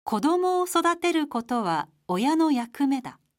子供を育てることは親の役目だ。